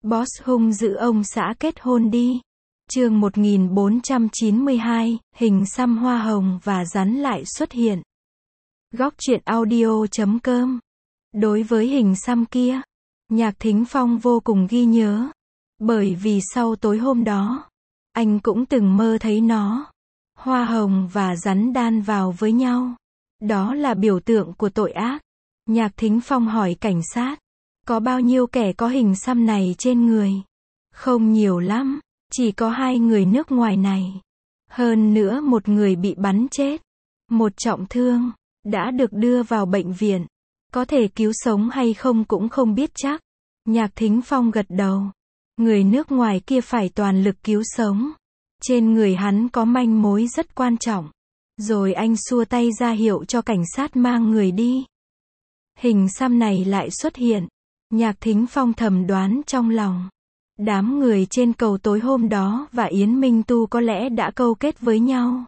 Boss hung dữ ông xã kết hôn đi. Chương 1492, hình xăm hoa hồng và rắn lại xuất hiện. Góc truyện audio.com. Đối với hình xăm kia, Nhạc Thính Phong vô cùng ghi nhớ. Bởi vì sau tối hôm đó, anh cũng từng mơ thấy nó. Hoa hồng và rắn đan vào với nhau. Đó là biểu tượng của tội ác. Nhạc Thính Phong hỏi cảnh sát. Có bao nhiêu kẻ có hình xăm này trên người? Không nhiều lắm, chỉ có 2 người nước ngoài này. Hơn nữa một người bị bắn chết. Một trọng thương, đã được đưa vào bệnh viện. Có thể cứu sống hay không cũng không biết chắc. Nhạc Thính Phong gật đầu. Người nước ngoài kia phải toàn lực cứu sống. Trên người hắn có manh mối rất quan trọng. Rồi anh xua tay ra hiệu cho cảnh sát mang người đi. Hình xăm này lại xuất hiện. Nhạc Thính Phong thầm đoán trong lòng. Đám người trên cầu tối hôm đó và Yến Minh Tu có lẽ đã câu kết với nhau.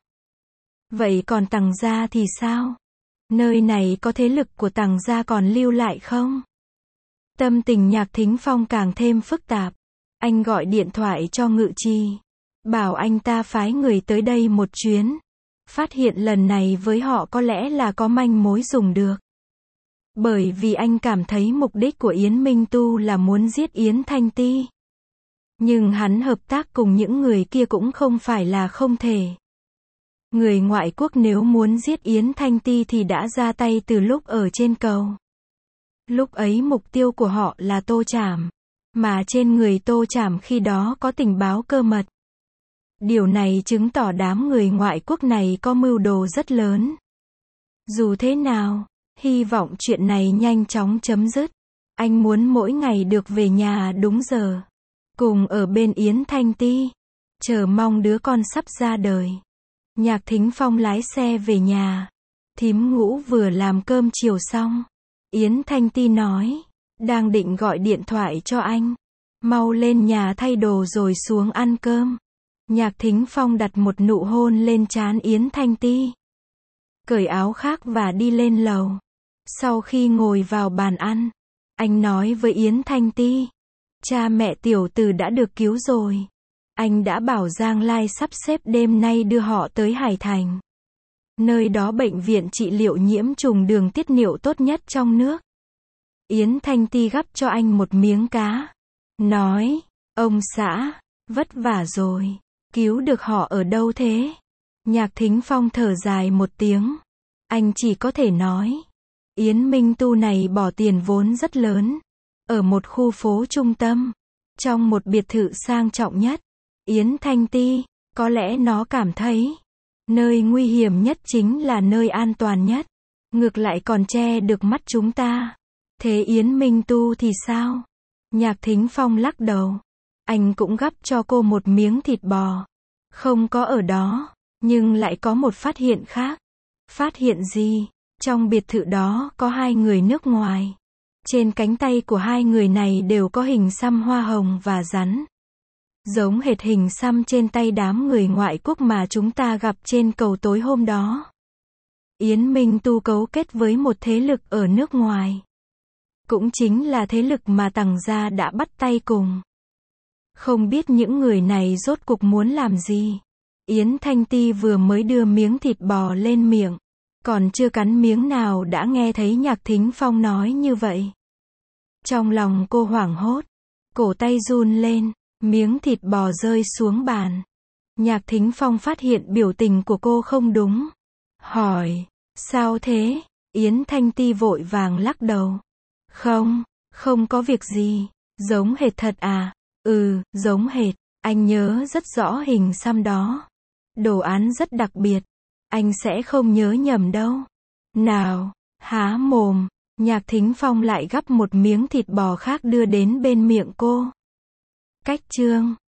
Vậy còn Tằng gia thì sao? Nơi này có thế lực của Tằng gia còn lưu lại không? Tâm tình Nhạc Thính Phong càng thêm phức tạp. Anh gọi điện thoại cho Ngự Trì. Bảo anh ta phái người tới đây một chuyến. Phát hiện lần này với họ có lẽ là có manh mối dùng được. Bởi vì anh cảm thấy mục đích của Yến Minh Tu là muốn giết Yến Thanh Ti. Nhưng hắn hợp tác cùng những người kia cũng không phải là không thể. Người ngoại quốc nếu muốn giết Yến Thanh Ti thì đã ra tay từ lúc ở trên cầu. Lúc ấy mục tiêu của họ là Tô Trảm. Mà trên người Tô Trảm khi đó có tình báo cơ mật. Điều này chứng tỏ đám người ngoại quốc này có mưu đồ rất lớn. Dù thế nào, hy vọng chuyện này nhanh chóng chấm dứt. Anh muốn mỗi ngày được về nhà đúng giờ. Cùng ở bên Yến Thanh Ti. Chờ mong đứa con sắp ra đời. Nhạc Thính Phong lái xe về nhà. Thím Ngũ vừa làm cơm chiều xong. Yến Thanh Ti nói. Đang định gọi điện thoại cho anh. Mau lên nhà thay đồ rồi xuống ăn cơm. Nhạc Thính Phong đặt một nụ hôn lên trán Yến Thanh Ti. Cởi áo khác và đi lên lầu. Sau khi ngồi vào bàn ăn, anh nói với Yến Thanh Ti. Cha mẹ tiểu tử đã được cứu rồi. Anh đã bảo Giang Lai sắp xếp đêm nay đưa họ tới Hải Thành. Nơi đó bệnh viện trị liệu nhiễm trùng đường tiết niệu tốt nhất trong nước. Yến Thanh Ti gắp cho anh một miếng cá. Nói, ông xã, vất vả rồi. Cứu được họ ở đâu thế? Nhạc Thính Phong thở dài một tiếng. Anh chỉ có thể nói. Yến Minh Tu này bỏ tiền vốn rất lớn. Ở một khu phố trung tâm. Trong một biệt thự sang trọng nhất. Yến Thanh Ti, có lẽ nó cảm thấy. Nơi nguy hiểm nhất chính là nơi an toàn nhất. Ngược lại còn che được mắt chúng ta. Thế Yến Minh Tu thì sao? Nhạc Thính Phong lắc đầu. Anh cũng gắp cho cô một miếng thịt bò. Không có ở đó. Nhưng lại có một phát hiện khác. Phát hiện gì? Trong biệt thự đó có 2 người nước ngoài. Trên cánh tay của 2 người này đều có hình xăm hoa hồng và rắn. Giống hệt hình xăm trên tay đám người ngoại quốc mà chúng ta gặp trên cầu tối hôm đó. Yến Minh Tu cấu kết với một thế lực ở nước ngoài. Cũng chính là thế lực mà Tằng gia đã bắt tay cùng. Không biết những người này rốt cuộc muốn làm gì. Yến Thanh Ti vừa mới đưa miếng thịt bò lên miệng. Còn chưa cắn miếng nào đã nghe thấy Nhạc Thính Phong nói như vậy. Trong lòng cô hoảng hốt. Cổ tay run lên. Miếng thịt bò rơi xuống bàn. Nhạc Thính Phong phát hiện biểu tình của cô không đúng. Hỏi. Sao thế? Yến Thanh Ti vội vàng lắc đầu. Không có việc gì. Giống hệt thật à? Ừ, giống hệt. Anh nhớ rất rõ hình xăm đó. Đồ án rất đặc biệt. Anh sẽ không nhớ nhầm đâu. Nào, há mồm. Nhạc Thính Phong lại gắp một miếng thịt bò khác đưa đến bên miệng cô. Cách chương